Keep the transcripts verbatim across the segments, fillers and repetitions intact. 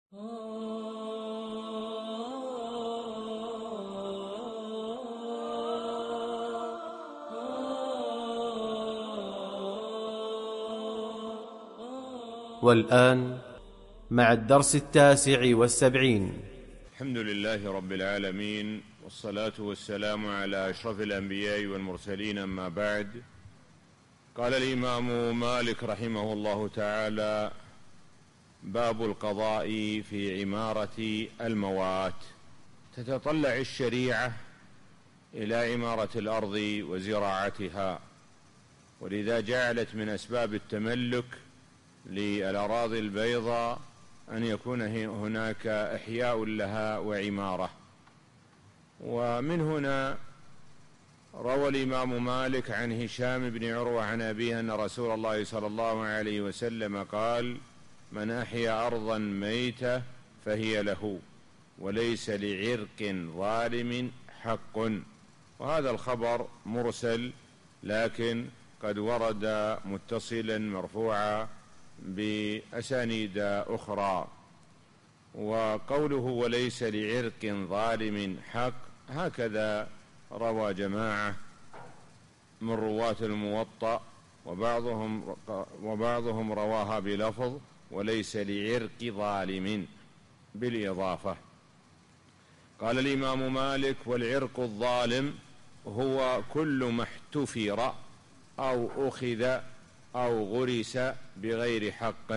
والآن مع الدرس التاسع والسبعين. الحمد لله رب العالمين، والصلاة والسلام على أشرف الأنبياء والمرسلين، أما بعد. قال الإمام مالك رحمه الله تعالى: باب القضاء في عمارة الموات. تتطلع الشريعة إلى عمارة الأرض وزراعتها، ولذا جعلت من أسباب التملك للأراضي البيضاء أن يكون هناك إحياء لها وعمارة. ومن هنا روى الإمام مالك عن هشام بن عروة عن أبيه أن رسول الله صلى الله عليه وسلم قال: من أحيا أرضا ميتة فهي له، وليس لعرق ظالم حق. وهذا الخبر مرسل، لكن قد ورد متصلا مرفوعا بأسانيد أخرى. وقوله وليس لعرق ظالم حق، هكذا روى جماعة من رواة الموطأ، وبعضهم وبعضهم رواها بلفظ وليس لعرق ظالم بالإضافة. قال الإمام مالك: والعرق الظالم هو كل ما احتفر أو أخذ أو غرس بغير حق،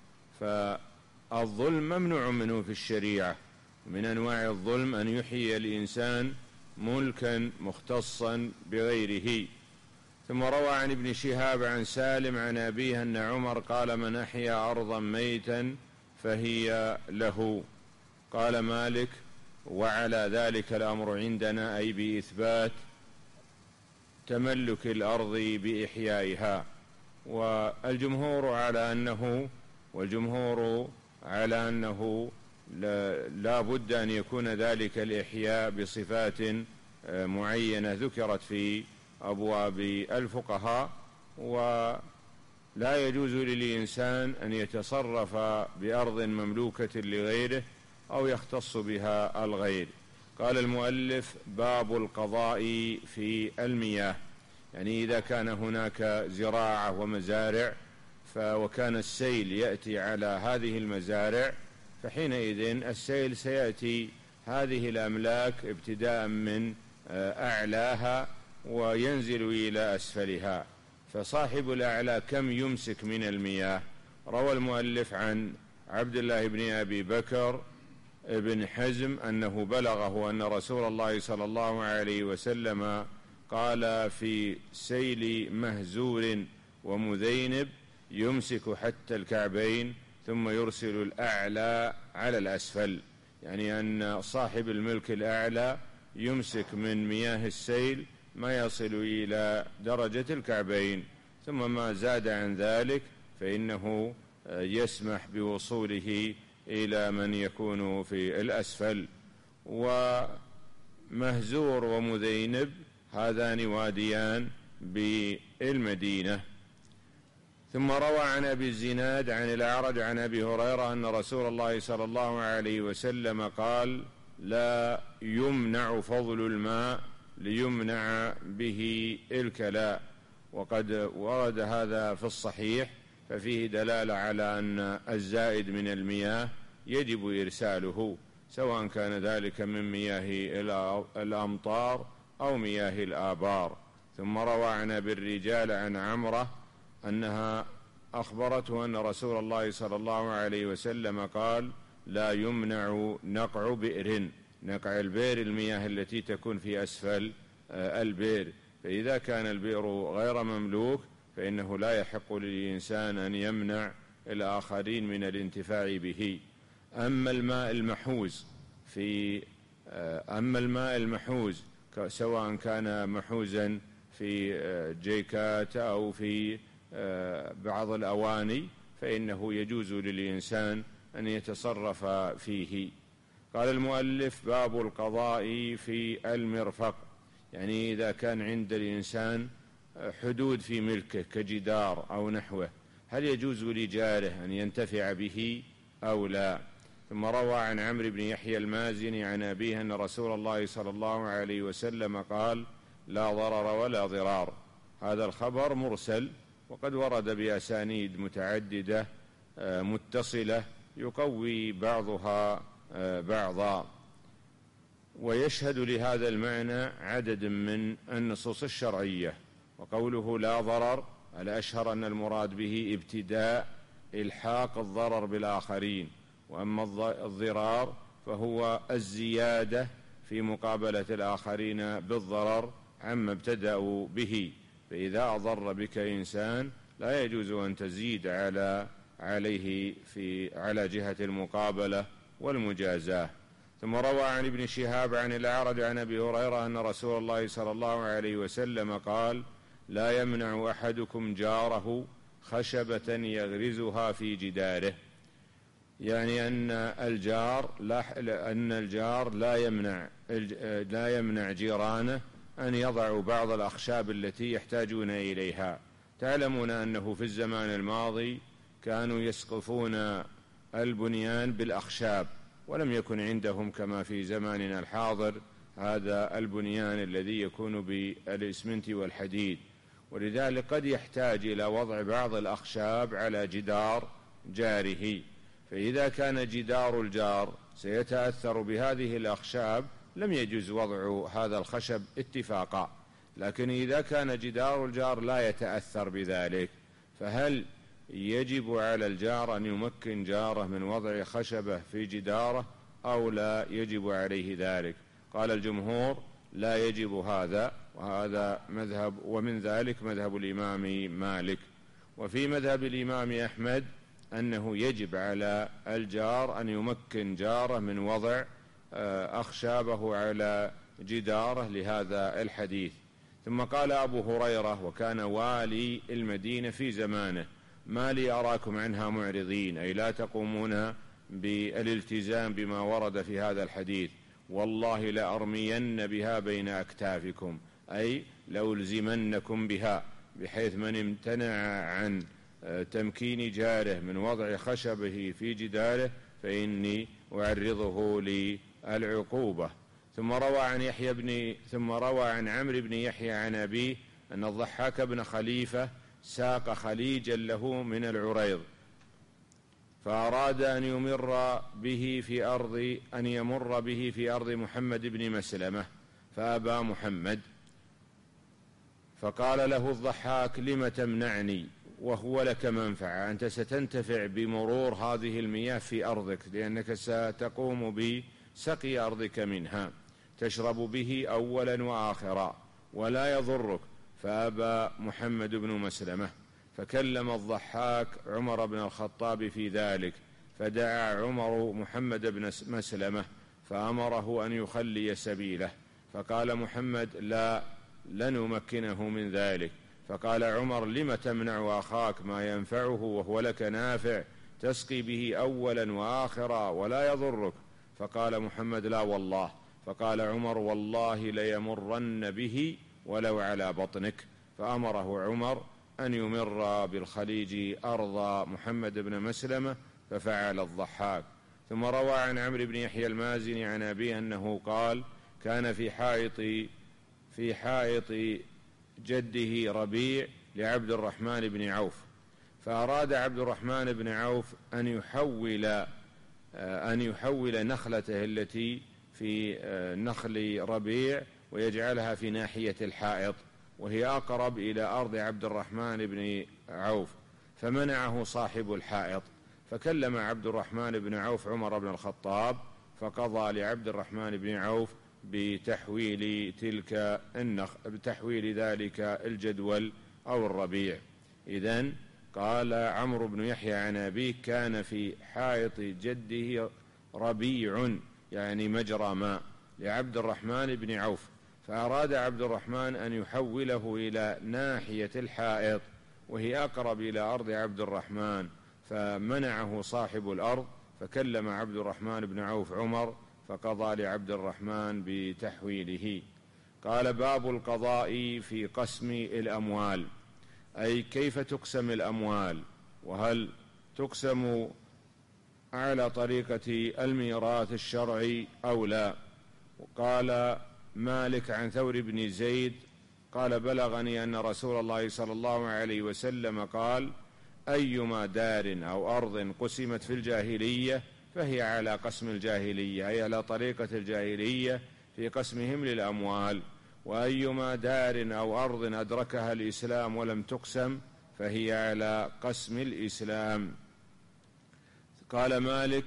فالظلم ممنوع منه في الشريعة. من أنواع الظلم أن يحيي الإنسان ملكا مختصا بغيره. ثم روى عن ابن شهاب عن سالم عن أبيه أن عمر قال: من أحيا أرضا ميتا فهي له. قال مالك: وعلى ذلك الأمر عندنا، أي بإثبات تملك الأرض بإحيائها. والجمهور على أنه والجمهور على أنه لا بد أن يكون ذلك الإحياء بصفات معينة ذكرت في أبواب الفقهاء، ولا يجوز للإنسان أن يتصرف بأرض مملوكة لغيره أو يختص بها الغير. قال المؤلف: باب القضاء في المياه، يعني إذا كان هناك زراعة ومزارع وكان السيل يأتي على هذه المزارع، فحينئذ السيل سيأتي هذه الأملاك ابتداء من أعلاها وينزل إلى أسفلها، فصاحب الأعلى كم يمسك من المياه؟ روى المؤلف عن عبد الله بن أبي بكر ابن حزم أنه بلغه أن رسول الله صلى الله عليه وسلم قال في سيل مهزور ومذينب: يمسك حتى الكعبين ثم يرسل الأعلى على الأسفل، يعني أن صاحب الملك الأعلى يمسك من مياه السيل ما يصل إلى درجة الكعبين، ثم ما زاد عن ذلك فإنه يسمح بوصوله إلى من يكون في الأسفل. ومهزور ومذينب هذان واديان بالمدينة. ثم روى عن أبي الزناد عن الأعرج عن أبي هريرة أن رسول الله صلى الله عليه وسلم قال: لا يمنع فضل الماء ليمنع به الكلاء. وقد ورد هذا في الصحيح، ففيه دلالة على أن الزائد من المياه يجب إرساله، سواء كان ذلك من مياه الأمطار أو مياه الآبار. ثم روى عن أبي الرجال عن عمرة أنها أخبرته أن رسول الله صلى الله عليه وسلم قال: لا يمنع نقع بئر. نقع البئر المياه التي تكون في أسفل البئر، فإذا كان البئر غير مملوك فإنه لا يحق للإنسان أن يمنع الآخرين من الانتفاع به. أما الماء المحوز في أما الماء المحوز سواء كان محوزا في جيكات أو في بعض الأواني فإنه يجوز للإنسان أن يتصرف فيه. قال المؤلف: باب القضاء في المرفق، يعني إذا كان عند الإنسان حدود في ملكه كجدار أو نحوه، هل يجوز لجاره أن ينتفع به أو لا؟ ثم روى عن عمرو بن يحيى المازني عن أبيه أن رسول الله صلى الله عليه وسلم قال: لا ضرر ولا ضرار. هذا الخبر مرسل، وقد ورد بأسانيد متعددة متصلة يقوي بعضها بعضا. ويشهد لهذا المعنى عدد من النصوص الشرعية. وقوله لا ضرر الأشهر أن المراد به ابتداء إلحاق الضرر بالآخرين، وأما الضرار فهو الزيادة في مقابلة الآخرين بالضرر عما ابتدأوا به. فإذا أضر بك إنسان لا يجوز أن تزيد على عليه في على جهة المقابلة والمجازاة. ثم روى عن ابن شهاب عن الأعرج عن أبي هريرة أن رسول الله صلى الله عليه وسلم قال: لا يمنع أحدكم جاره خشبة يغرزها في جداره. يعني أن الجار لا أن الجار لا يمنع لا يمنع جيرانه أن يضعوا بعض الأخشاب التي يحتاجون إليها. تعلمون أنه في الزمان الماضي كانوا يسقفون البنيان بالأخشاب، ولم يكن عندهم كما في زماننا الحاضر هذا البنيان الذي يكون بالإسمنت والحديد، ولذلك قد يحتاج إلى وضع بعض الأخشاب على جدار جاره. فإذا كان جدار الجار سيتأثر بهذه الأخشاب لم يجوز وضع هذا الخشب اتفاقا. لكن إذا كان جدار الجار لا يتأثر بذلك، فهل يجب على الجار أن يمكن جاره من وضع خشبة في جداره أو لا يجب عليه ذلك؟ قال الجمهور: لا يجب هذا، وهذا مذهب، ومن ذلك مذهب الإمام مالك. وفي مذهب الإمام أحمد أنه يجب على الجار أن يمكن جاره من وضع أخشابه على جداره لهذا الحديث. ثم قال أبو هريرة، وكان والي المدينة في زمانه: ما لي أراكم عنها معرضين، أي لا تقومون بالالتزام بما ورد في هذا الحديث. والله لأرمين بها بين أكتافكم، أي لألزمنكم بها، بحيث من امتنع عن تمكين جاره من وضع خشبه في جداره فإني أعرضه للعقوبة. ثم روى عن يحيى بن ثم روى عن عمرو بن يحيى عن أبيه أن الضحاك بن خليفة ساق خليجا له من العريض، فأراد أن يمر به في أرض أن يمر به في أرض محمد بن مسلمة، فأبى محمد. فقال له الضحاك: لم تمنعني وهو لك منفعة، أنت ستنتفع بمرور هذه المياه في أرضك، لأنك ستقوم بسقي أرضك منها، تشرب به أولا وآخرا ولا يضرك. فأبى محمد بن مسلمة. فكلم الضحاك عمر بن الخطاب في ذلك، فدعا عمر محمد بن مسلمة فأمره أن يخلي سبيله. فقال محمد: لا، لن أمكنه من ذلك. فقال عمر: لم تمنع أخاك ما ينفعه وهو لك نافع، تسقي به أولا وآخرا ولا يضرك؟ فقال محمد: لا والله. فقال عمر: والله ليمرن به ولو على بطنك. فأمره عمر أن يمر بالخليج أرض محمد بن مسلمة، ففعل الضحاك. ثم روى عن عمرو بن يحيى المازني عن أبيه أنه قال: كان في حائط في حائط جده ربيع لعبد الرحمن بن عوف، فأراد عبد الرحمن بن عوف أن يحول أن يحول نخلته التي في نخل ربيع ويجعلها في ناحية الحائط، وهي أقرب إلى أرض عبد الرحمن بن عوف، فمنعه صاحب الحائط. فكلم عبد الرحمن بن عوف عمر بن الخطاب، فقضى لعبد الرحمن بن عوف بتحويل تلك النخ بتحويل ذلك الجدول أو الربيع. إذن قال عمرو بن يحيى عن أبيه: كان في حائط جده ربيع، يعني مجرى ماء، لعبد الرحمن بن عوف، فأراد عبد الرحمن أن يحوله إلى ناحية الحائط وهي أقرب إلى أرض عبد الرحمن، فمنعه صاحب الأرض. فكلم عبد الرحمن بن عوف عمر، فقضى لعبد الرحمن بتحويله. قال: باب القضاء في قسم الأموال، أي كيف تقسم الأموال، وهل تقسم على طريقة الميراث الشرعي أو لا. وقال مالك عن ثور بن زيد قال بلغني أن رسول الله صلى الله عليه وسلم قال أيما دار أو أرض قسمت في الجاهلية فهي على قسم الجاهلية، أي على طريقة الجاهلية في قسمهم للأموال. وأيما دار أو أرض أدركها الإسلام ولم تقسم فهي على قسم الإسلام. قال مالك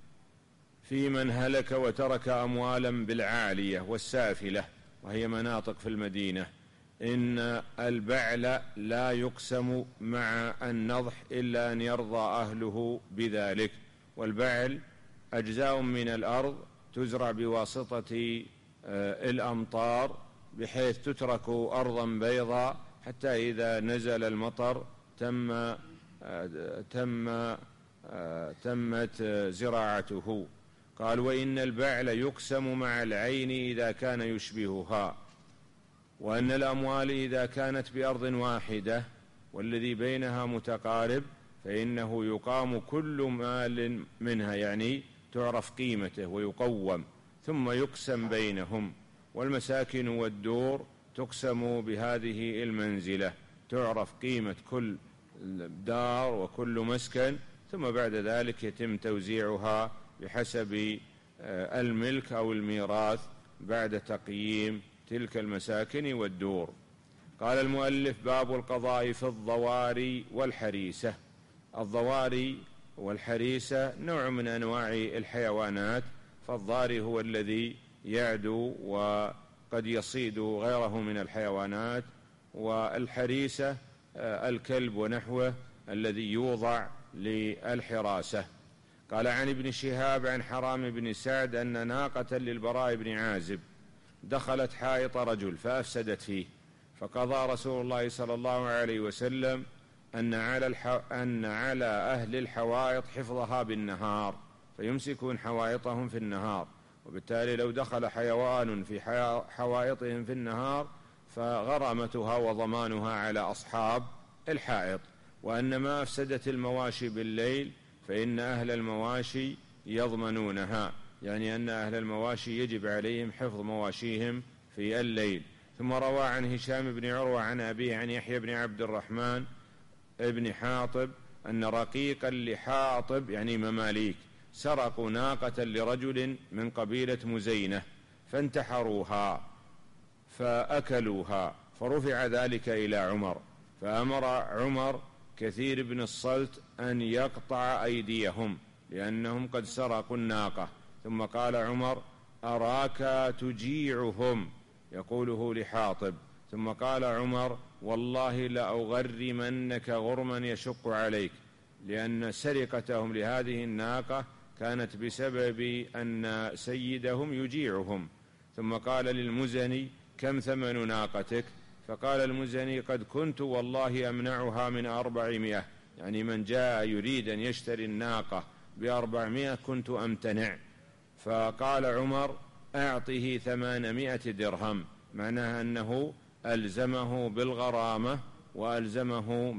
في من هلك وترك أموالا بالعالية والسافلة وهي مناطق في المدينة إن البعل لا يقسم مع النضح إلا أن يرضى أهله بذلك. والبعل أجزاء من الأرض تزرع بواسطة الأمطار بحيث تترك أرضا بيضاء حتى إذا نزل المطر تم تم تمت زراعته. قال وإن البعل يقسم مع العين إذا كان يشبهها، وأن الأموال إذا كانت بأرض واحدة والذي بينها متقارب فإنه يقام كل مال منها، يعني تعرف قيمته ويقوم ثم يقسم بينهم. والمساكن والدور تقسم بهذه المنزلة، تعرف قيمة كل دار وكل مسكن ثم بعد ذلك يتم توزيعها بحسب الملك أو الميراث بعد تقييم تلك المساكن والدور. قال المؤلف باب القضاء في الضواري والحريسة. الضواري والحريسة نوع من أنواع الحيوانات، فالضاري هو الذي يعدو وقد يصيد غيره من الحيوانات، والحريسة الكلب ونحوه الذي يوضع للحراسة. قال عن ابن شهاب عن حرام بن سعد أن ناقة للبراء بن عازب دخلت حائط رجل فأفسدت فيه، فقضى رسول الله صلى الله عليه وسلم أن على, الح... أن على أهل الحوائط حفظها بالنهار فيمسكون حوائطهم في النهار، وبالتالي لو دخل حيوان في حوائطهم في النهار فغرامتها وضمانها على أصحاب الحائط. وأن ما أفسدت المواشي بالليل فإن أهل المواشي يضمنونها، يعني أن أهل المواشي يجب عليهم حفظ مواشيهم في الليل. ثم روى عن هشام بن عروة عن أبيه عن يحيى بن عبد الرحمن ابن حاطب أن رقيقا لحاطب يعني مماليك سرقوا ناقة لرجل من قبيلة مزينة فانتحروها فأكلوها، فرفع ذلك إلى عمر، فأمر عمر كثير بن الصلت أن يقطع أيديهم لأنهم قد سرقوا الناقة. ثم قال عمر أراك تجيعهم، يقوله لحاطب. ثم قال عمر والله لأغرمنك غرما يشق عليك، لأن سرقتهم لهذه الناقة كانت بسبب أن سيدهم يجيعهم. ثم قال للمزني كم ثمن ناقتك؟ فقال المزني قد كنت والله أمنعها من أربعمائة، يعني من جاء يريد أن يشتري الناقة بأربعمائة كنت أمتنع. فقال عمر أعطه ثمانمائة درهم، معناها أنه ألزمه بالغرامة وألزمه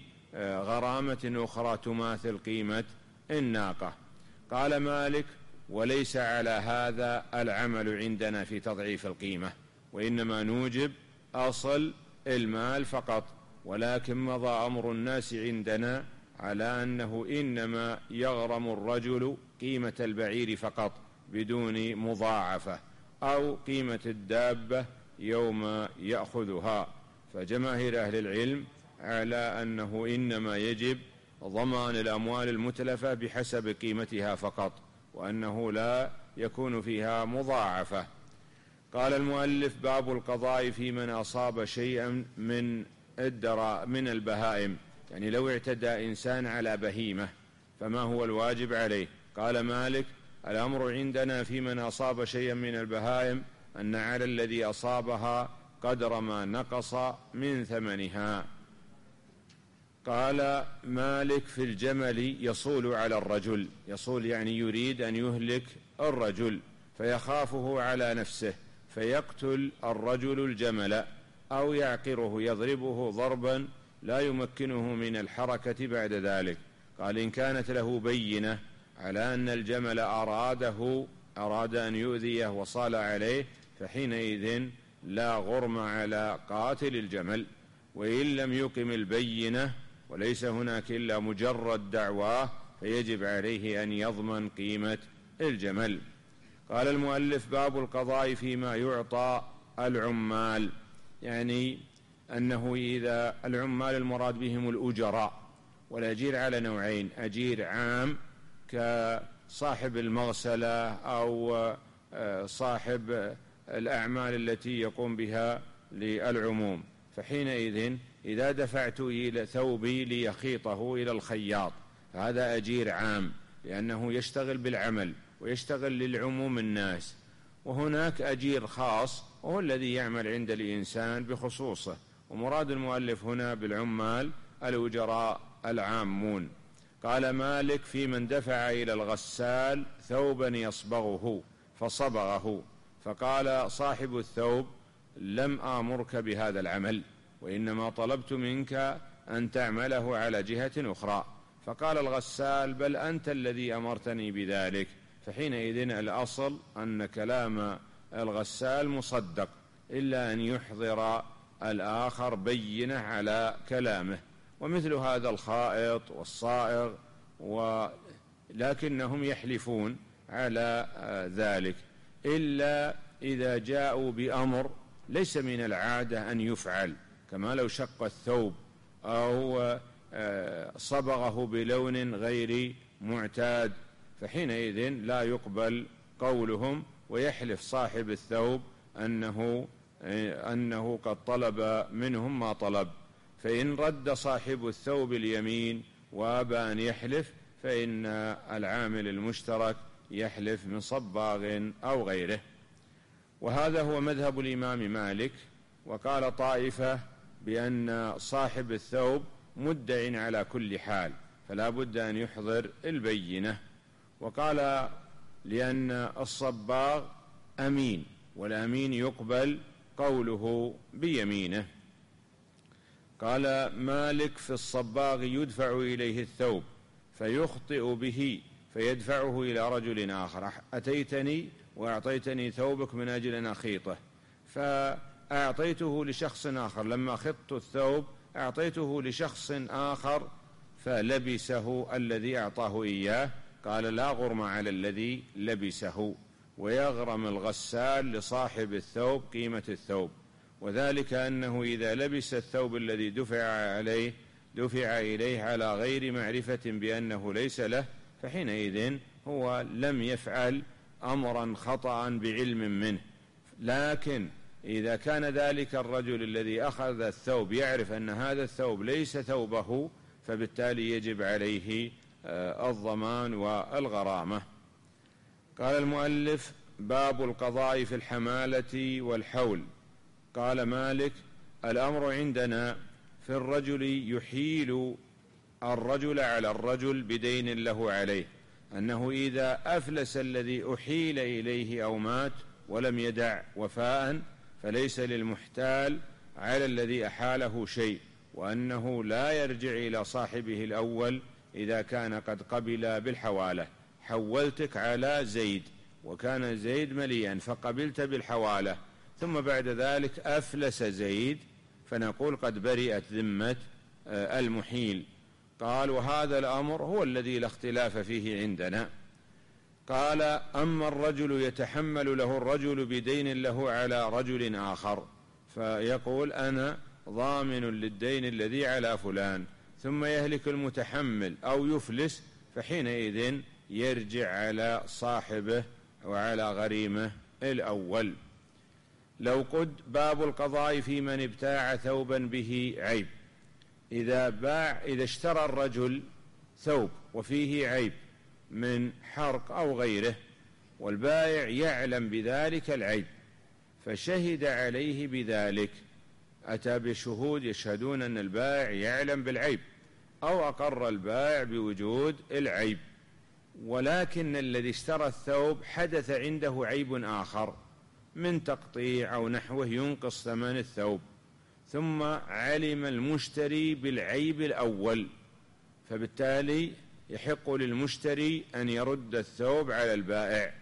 بغرامة أخرى تماثل قيمة الناقة. قال مالك وليس على هذا العمل عندنا في تضعيف القيمة، وإنما نوجب أصل المال فقط، ولكن مضى أمر الناس عندنا على أنه إنما يغرم الرجل قيمة البعير فقط بدون مضاعفة أو قيمة الدابة يوم يأخذها. فجماهير أهل العلم على أنه إنما يجب ضمان الأموال المتلفة بحسب قيمتها فقط، وأنه لا يكون فيها مضاعفة. قال المؤلف باب القضاء في من أصاب شيئا من الدراء من البهائم، يعني لو اعتدى إنسان على بهيمة فما هو الواجب عليه؟ قال مالك الأمر عندنا في من أصاب شيئا من البهائم أن على الذي أصابها قدر ما نقص من ثمنها. قال مالك في الجمل يصول على الرجل، يصول يعني يريد أن يهلك الرجل فيخافه على نفسه فيقتل الرجل الجمل أو يعقره يضربه ضربا لا يمكنه من الحركة بعد ذلك. قال إن كانت له بينة على أن الجمل أراده أراد أن يؤذيه وصال عليه، فحينئذ لا غرم على قاتل الجمل. وإن لم يقم البينة وليس هناك إلا مجرد دعواه فيجب عليه أن يضمن قيمة الجمل. قال المؤلف: باب القضاء فيما يعطى العمال، يعني أنه إذا العمال المراد بهم الأجراء، والأجير على نوعين: أجير عام كصاحب المغسلة أو صاحب الأعمال التي يقوم بها للعموم. فحينئذ إذا دفعت إلى ثوبي ليخيطه إلى الخياط هذا أجير عام، لأنه يشتغل بالعمل ويشتغل للعموم الناس. وهناك أجير خاص وهو الذي يعمل عند الإنسان بخصوصه. ومراد المؤلف هنا بالعمال الأجراء العامون. قال مالك: في من دفع إلى الغسال ثوبا يصبغه فصبغه، فقال صاحب الثوب: لم آمرك بهذا العمل، وإنما طلبت منك أن تعمله على جهة أخرى. فقال الغسال: بل أنت الذي أمرتني بذلك. فحينئذ الأصل أن كلام الغسال مصدق، إلا أن يحضر الآخر بينة على كلامه. ومثل هذا الخائط والصائغ، ولكنهم يحلفون على ذلك، إلا إذا جاءوا بأمر ليس من العادة أن يفعل، كما لو شق الثوب أو صبغه بلون غير معتاد، فحينئذ لا يقبل قولهم، ويحلف صاحب الثوب أنه أنه قد طلب منهم ما طلب. فإن رد صاحب الثوب اليمين وأبى أن يحلف فإن العامل المشترك يحلف من صباغ أو غيره. وهذا هو مذهب الإمام مالك. وقال طائفة بأن صاحب الثوب مدع على كل حال، فلا بد أن يحضر البينة. وقال لأن الصباغ أمين، والأمين يقبل قوله بيمينه. قال مالك: في الصباغ يدفع إليه الثوب فيخطئ به فيدفعه إلى رجل آخر: أتيتني وأعطيتني ثوبك من أجل أن أخيطه، فأعطيته لشخص آخر، لما خطت الثوب أعطيته لشخص آخر فلبسه الذي أعطاه إياه. قال: لا غرم على الذي لبسه، ويغرم الغسال لصاحب الثوب قيمة الثوب. وذلك أنه إذا لبس الثوب الذي دفع عليه دفع إليه على غير معرفة بأنه ليس له، فحينئذ هو لم يفعل أمرا خطأ بعلم منه. لكن إذا كان ذلك الرجل الذي أخذ الثوب يعرف أن هذا الثوب ليس ثوبه، فبالتالي يجب عليه الضمان والغرامة. قال المؤلف: باب القضاء في الحمالة والحول. قال مالك: الأمر عندنا في الرجل يحيل الرجل على الرجل بدين له عليه، أنه إذا أفلس الذي أحيل إليه أو مات ولم يدع وفاء فليس للمحتال على الذي أحاله شيء، وأنه لا يرجع إلى صاحبه الأول إذا كان قد قبل بالحوالة. حولتك على زيد وكان زيد مليا فقبلت بالحوالة، ثم بعد ذلك أفلس زيد، فنقول قد برئت ذمة المحيل. قال: وهذا الأمر هو الذي لا اختلاف فيه عندنا. قال: أما الرجل يتحمل له الرجل بدين له على رجل آخر، فيقول: أنا ضامن للدين الذي على فلان، ثم يهلك المتحمل أو يفلس، فحينئذ يرجع على صاحبه وعلى غريمه الأول. لو قد باب القضاء في من ابتاع ثوبا به عيب. إذا باع إذا اشترى الرجل ثوب وفيه عيب من حرق أو غيره، والبائع يعلم بذلك العيب فشهد عليه بذلك، أتى بشهود يشهدون أن البائع يعلم بالعيب، أو أقر البائع بوجود العيب، ولكن الذي اشترى الثوب حدث عنده عيب آخر من تقطيع أو نحوه ينقص ثمن الثوب، ثم علم المشتري بالعيب الأول، فبالتالي يحق للمشتري أن يرد الثوب على البائع.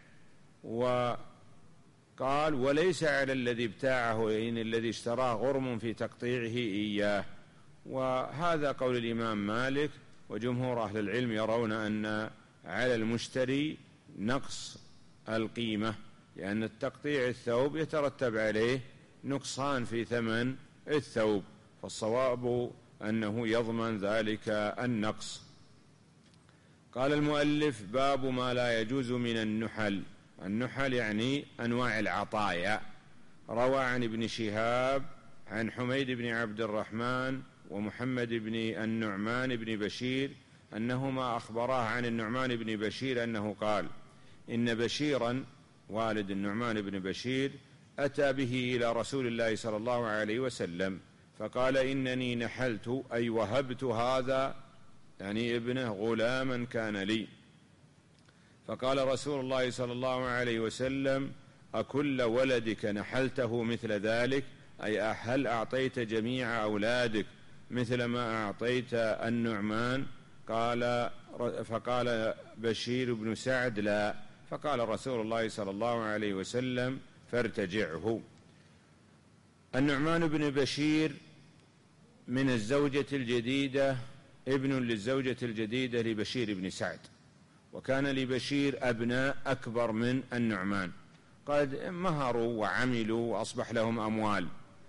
وقال وليس على الذي ابتاعه إن الذي اشتراه غرم في تقطيعه إياه. وهذا قول الإمام مالك، وجمهور أهل العلم يرون أن على المشتري نقص القيمة، لأن التقطيع الثوب يترتب عليه نقصان في ثمن الثوب، فالصواب أنه يضمن ذلك النقص. قال المؤلف: باب ما لا يجوز من النحل. النحل يعني أنواع العطايا. روى عن ابن شهاب عن حميد بن عبد الرحمن ومحمد بن النعمان بن بشير أنهما أخبراه عن النعمان بن بشير أنه قال: إن بشيرا والد النعمان بن بشير أتى به إلى رسول الله صلى الله عليه وسلم فقال: إنني نحلت أي وهبت هذا يعني ابنه غلاما كان لي. فقال رسول الله صلى الله عليه وسلم: أكل ولدك نحلته مثل ذلك؟ أي هل أعطيت جميع أولادك مثل ما أعطيت النعمان؟ قال فقال بشير بن سعد: لا. فقال رسول الله صلى الله عليه وسلم: فارتجعه. النعمان بن بشير من الزوجة الجديدة، ابن للزوجة الجديدة لبشير بن سعد، وكان لبشير أبناء أكبر من النعمان قد مهروا وعملوا وأصبح لهم أموال،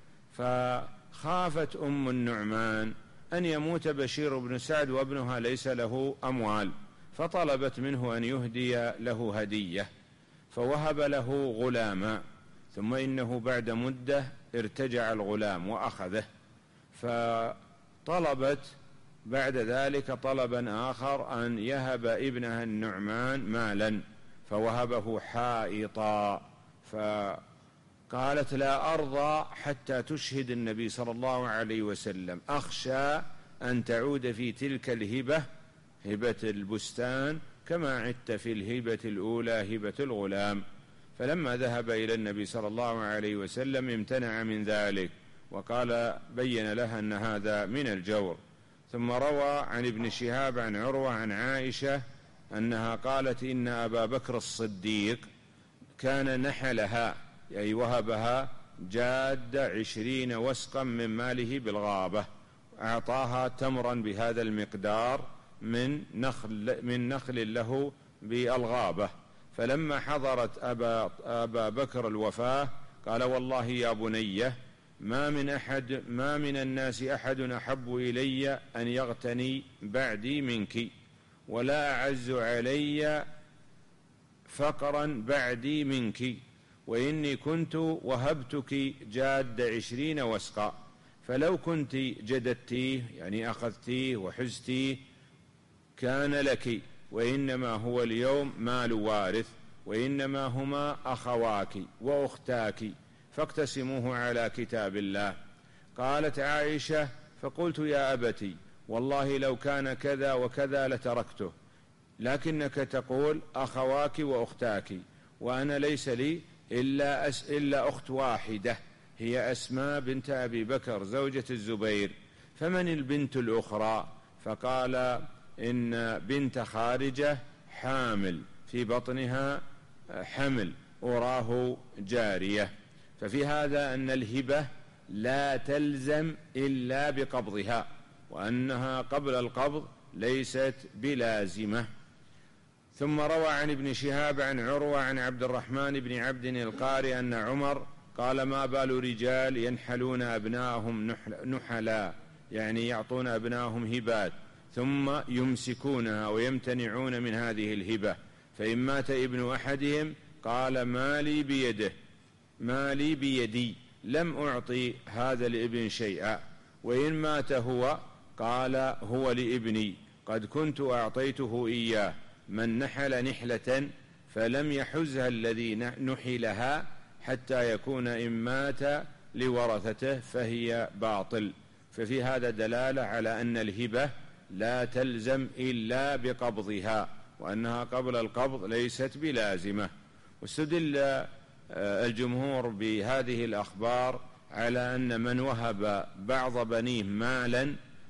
فخافت أم النعمان أن يموت بشير بن سعد وابنها ليس له أموال، فطلبت منه أن يهدي له هدية، فوهب له غلاما، ثم إنه بعد مدة ارتجع الغلام وأخذه، فطلبت بعد ذلك طلبا آخر أن يهب ابنها النعمان مالا، فوهبه حائطا، فقالت: لا أرضى حتى تشهد النبي صلى الله عليه وسلم، أخشى أن تعود في تلك الهبة هبة البستان كما عدت في الهبة الأولى هبة الغلام. فلما ذهب إلى النبي صلى الله عليه وسلم امتنع من ذلك، وقال بين لها أن هذا من الجور. ثم روى عن ابن شهاب عن عروة عن عائشة أنها قالت: إن أبا بكر الصديق كان نحلها أي وهبها جاد عشرين وسقا من ماله بالغابة، أعطاها تمرا بهذا المقدار من نخل, من نخل له بالغابة. فلما حضرت أبا, أبا بكر الوفاة قال: والله يا بنية ما من أحد ما من الناس أحد أحب إلي أن يغتني بعدي منك، ولا أعز علي فقرا بعدي منك، وإني كنت وهبتك جاد عشرين وسقا، فلو كنت جددتيه يعني أخذتيه وحزتيه كان لك، وإنما هو اليوم مال وارث، وإنما هما أخواك وأختاك فاقتسموه على كتاب الله. قالت عائشة: فقلت: يا أبتي والله لو كان كذا وكذا لتركته، لكنك تقول أخواك وأختاك، وأنا ليس لي إلا, أس إلا أخت واحدة هي أسماء بنت أبي بكر زوجة الزبير، فمن البنت الأخرى؟ فقال: إن بنت خارجة حامل في بطنها حمل أراه جارية. ففي هذا أن الهبة لا تلزم إلا بقبضها، وأنها قبل القبض ليست بلازمة. ثم روى عن ابن شهاب عن عروة عن عبد الرحمن بن عبد القاري أن عمر قال: ما بال رجال ينحلون أبناءهم نحلا يعني يعطون أبناءهم هبات ثم يمسكونها ويمتنعون من هذه الهبة، فإن مات ابن أحدهم قال: مالي بيده مالي بيدي لم أعطي هذا الابن شيئا، وإن مات هو قال: هو لابني قد كنت أعطيته إياه. من نحل نحلة فلم يحزها الذي نحلها حتى يكون إن مات لورثته فهي باطل. ففي هذا دلالة على أن الهبة لا تلزم إلا بقبضها، وأنها قبل القبض ليست بلازمة. واستدل الجمهور بهذه الأخبار على أن من وهب بعض بنيه مالا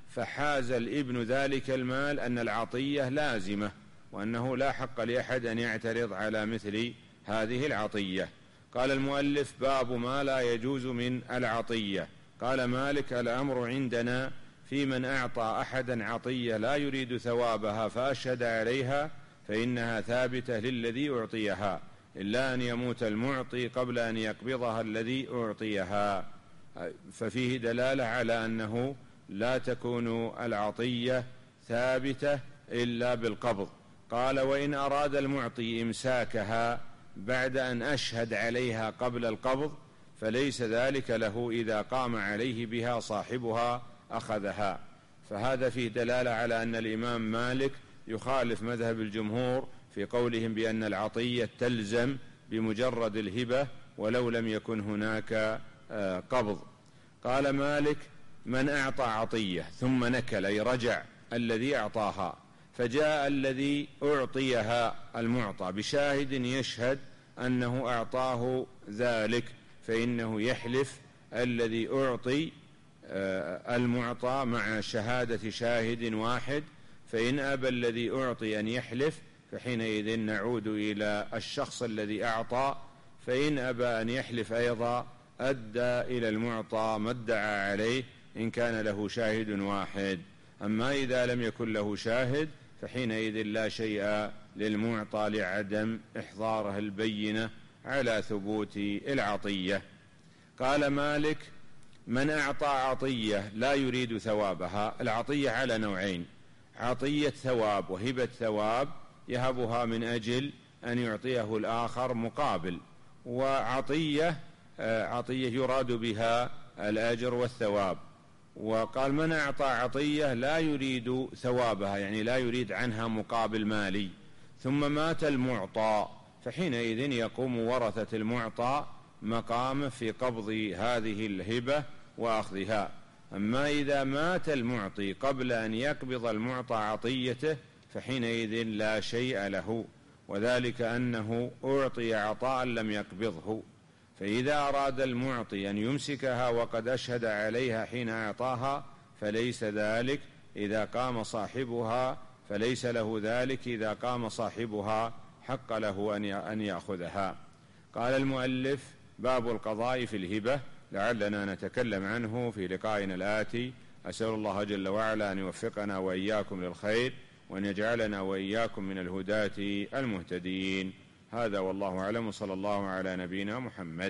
فحاز الابن ذلك المال أن العطية لازمة، وأنه لا حق لأحد أن يعترض على مثل هذه العطية. قال المؤلف: باب ما لا يجوز من العطية. قال مالك: الأمر عندنا في من أعطى أحدا عطية لا يريد ثوابها فأشهد عليها فإنها ثابتة للذي أعطيها، إلا أن يموت المعطي قبل أن يقبضها الذي أعطيها. ففيه دلالة على أنه لا تكون العطية ثابتة إلا بالقبض. قال: وإن أراد المعطي إمساكها بعد أن أشهد عليها قبل القبض فليس ذلك له، إذا قام عليه بها صاحبها أخذها. فهذا فيه دلالة على أن الإمام مالك يخالف مذهب الجمهور في قولهم بأن العطية تلزم بمجرد الهبة ولو لم يكن هناك قبض. قال مالك: من أعطى عطية ثم نكل، أي رجع الذي أعطاها، فجاء الذي أعطيها المعطى بشاهد يشهد أنه أعطاه ذلك، فإنه يحلف الذي أعطي المعطى مع شهادة شاهد واحد. فإن أبى الذي أعطي أن يحلف فحينئذ نعود إلى الشخص الذي أعطى، فإن أبى أن يحلف أيضا أدى إلى المعطى ما ادعى عليه إن كان له شاهد واحد. أما إذا لم يكن له شاهد فحينئذ لا شيء للمعطى لعدم إحضاره البينة على ثبوت العطية. قال مالك: من أعطى عطية لا يريد ثوابها. العطية على نوعين: عطية ثواب وهبة ثواب يهبها من أجل أن يعطيه الآخر مقابل، وعطية عطية يراد بها الأجر والثواب. وقال: من أعطى عطية لا يريد ثوابها، يعني لا يريد عنها مقابل مالي، ثم مات المعطى، فحينئذ يقوم ورثة المعطى مقامه في قبض هذه الهبة وأخذها. أما إذا مات المعطي قبل أن يقبض المعطى عطيته فحينئذ لا شيء له، وذلك أنه أعطي عطاء لم يقبضه. فإذا أراد المعطي أن يمسكها وقد أشهد عليها حين أعطاها فليس ذلك إذا قام صاحبها فليس له ذلك إذا قام صاحبها حق له أن يأخذها. قال المؤلف: باب القضاء في الهبة، لعلنا نتكلم عنه في لقائنا الآتي. أسأل الله جل وعلا أن يوفقنا وإياكم للخير، وأن يجعلنا وإياكم من الهداة المهتدين. هذا والله أعلم، صلى الله على نبينا محمد.